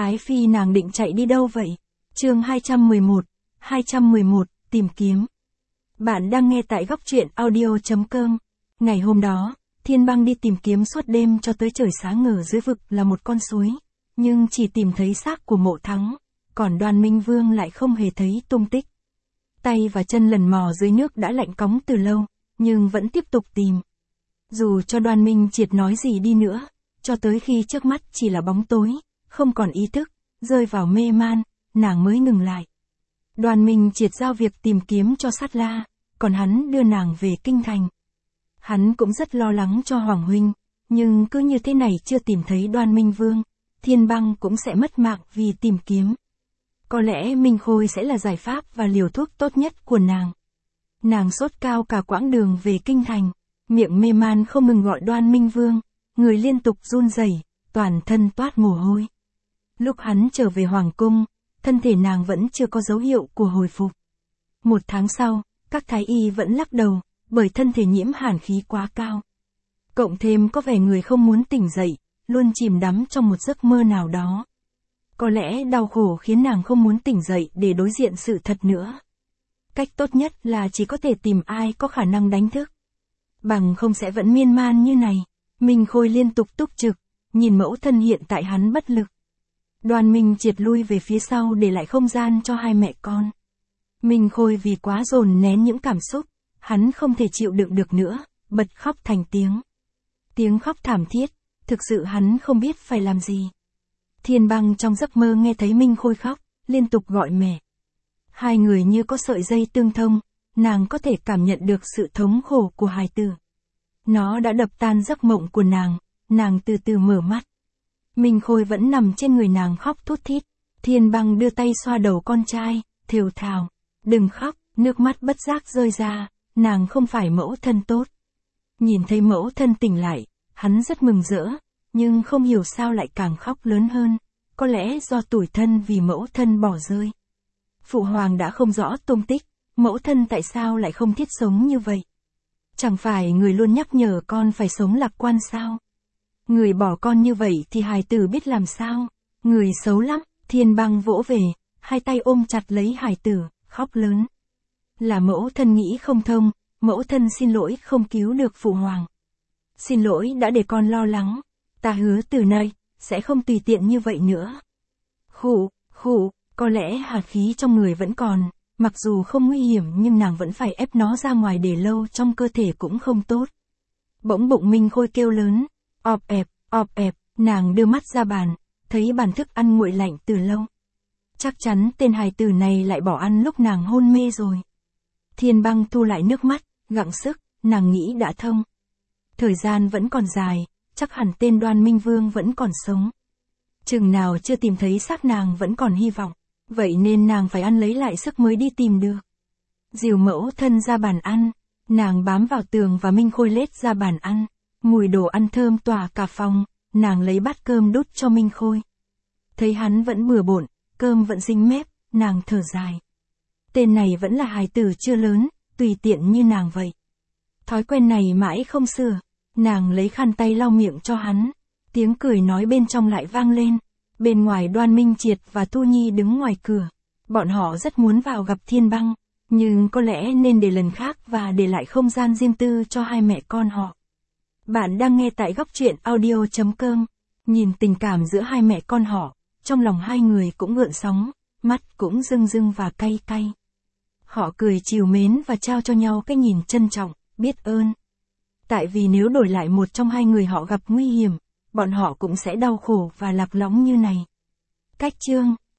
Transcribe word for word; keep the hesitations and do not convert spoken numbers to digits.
Ái Phi nàng định chạy đi đâu vậy? Chương hai trăm mười một, hai trăm mười một, tìm kiếm. Bạn đang nghe tại góc truyện audio chấm com. Ngày hôm đó, Thiên Băng đi tìm kiếm suốt đêm cho tới trời sáng ngời dưới vực là một con suối, nhưng chỉ tìm thấy xác của Mộ Thắng, còn Đoan Minh Vương lại không hề thấy tung tích. Tay và chân lần mò dưới nước đã lạnh cóng từ lâu, nhưng vẫn tiếp tục tìm. Dù cho Đoan Minh Triệt nói gì đi nữa, cho tới khi trước mắt chỉ là bóng tối, không còn ý thức, rơi vào mê man, nàng mới ngừng lại. Đoan Minh Triệt giao việc tìm kiếm cho Sát La, còn hắn đưa nàng về kinh thành. Hắn cũng rất lo lắng cho Hoàng huynh, nhưng cứ như thế này chưa tìm thấy Đoan Minh Vương, Thiên Băng cũng sẽ mất mạng vì tìm kiếm. Có lẽ Minh Khôi sẽ là giải pháp và liều thuốc tốt nhất của nàng. Nàng sốt cao cả quãng đường về kinh thành, miệng mê man không ngừng gọi Đoan Minh Vương, người liên tục run rẩy, toàn thân toát mồ hôi. Lúc hắn trở về hoàng cung, thân thể nàng vẫn chưa có dấu hiệu của hồi phục. Một tháng sau, các thái y vẫn lắc đầu, bởi thân thể nhiễm hàn khí quá cao. Cộng thêm có vẻ người không muốn tỉnh dậy, luôn chìm đắm trong một giấc mơ nào đó. Có lẽ đau khổ khiến nàng không muốn tỉnh dậy để đối diện sự thật nữa. Cách tốt nhất là chỉ có thể tìm ai có khả năng đánh thức. Bằng không sẽ vẫn miên man như này. Minh Khôi liên tục túc trực, nhìn mẫu thân hiện tại hắn bất lực. Đoan Minh Triệt lui về phía sau để lại không gian cho hai mẹ con. Minh Khôi vì quá dồn nén những cảm xúc, hắn không thể chịu đựng được nữa, bật khóc thành tiếng. Tiếng khóc thảm thiết, thực sự hắn không biết phải làm gì. Thiên Băng trong giấc mơ nghe thấy Minh Khôi khóc, liên tục gọi mẹ. Hai người như có sợi dây tương thông, nàng có thể cảm nhận được sự thống khổ của hài tử. Nó đã đập tan giấc mộng của nàng, nàng từ từ mở mắt. Minh Khôi vẫn nằm trên người nàng khóc thút thít. Thiên Băng đưa tay xoa đầu con trai, thều thào. Đừng khóc, nước mắt bất giác rơi ra, nàng không phải mẫu thân tốt. Nhìn thấy mẫu thân tỉnh lại, hắn rất mừng rỡ, nhưng không hiểu sao lại càng khóc lớn hơn, có lẽ do tủi thân vì mẫu thân bỏ rơi. Phụ hoàng đã không rõ tung tích, mẫu thân tại sao lại không thiết sống như vậy? Chẳng phải người luôn nhắc nhở con phải sống lạc quan sao? Người bỏ con như vậy thì hài tử biết làm sao? Người xấu lắm. Thiên Băng vỗ về, hai tay ôm chặt lấy hài tử, khóc lớn. Là mẫu thân nghĩ không thông, mẫu thân xin lỗi không cứu được phụ hoàng. Xin lỗi đã để con lo lắng, ta hứa từ nay, sẽ không tùy tiện như vậy nữa. Khụ, khụ, có lẽ hạt khí trong người vẫn còn, mặc dù không nguy hiểm nhưng nàng vẫn phải ép nó ra ngoài để lâu trong cơ thể cũng không tốt. Bỗng bụng Minh Khôi kêu lớn, ọp ẹp, ọp ẹp, nàng đưa mắt ra bàn, thấy bàn thức ăn nguội lạnh từ lâu. Chắc chắn tên hài tử này lại bỏ ăn lúc nàng hôn mê rồi. Thiên Băng thu lại nước mắt, gắng sức, nàng nghĩ đã thông. Thời gian vẫn còn dài, chắc hẳn tên Đoan Minh Vương vẫn còn sống. Chừng nào chưa tìm thấy xác nàng vẫn còn hy vọng, vậy nên nàng phải ăn lấy lại sức mới đi tìm được. Dìu mẫu thân ra bàn ăn, nàng bám vào tường và Minh Khôi lết ra bàn ăn, mùi đồ ăn thơm tỏa cả phòng, nàng lấy bát cơm đút cho Minh Khôi. Thấy hắn vẫn bừa bộn, cơm vẫn dính mép, nàng thở dài. Tên này vẫn là hài tử chưa lớn, tùy tiện như nàng vậy. Thói quen này mãi không sửa, nàng lấy khăn tay lau miệng cho hắn, tiếng cười nói bên trong lại vang lên. Bên ngoài Đoan Minh Triệt và Thu Nhi đứng ngoài cửa, bọn họ rất muốn vào gặp Thiên Băng, nhưng có lẽ nên để lần khác và để lại không gian riêng tư cho hai mẹ con họ. Bạn đang nghe tại góc truyện audio chấm com, nhìn tình cảm giữa hai mẹ con họ, trong lòng hai người cũng gợn sóng, mắt cũng rưng rưng và cay cay. Họ cười trìu mến và trao cho nhau cái nhìn trân trọng, biết ơn. Tại vì nếu đổi lại một trong hai người họ gặp nguy hiểm, bọn họ cũng sẽ đau khổ và lạc lõng như này. Cách chương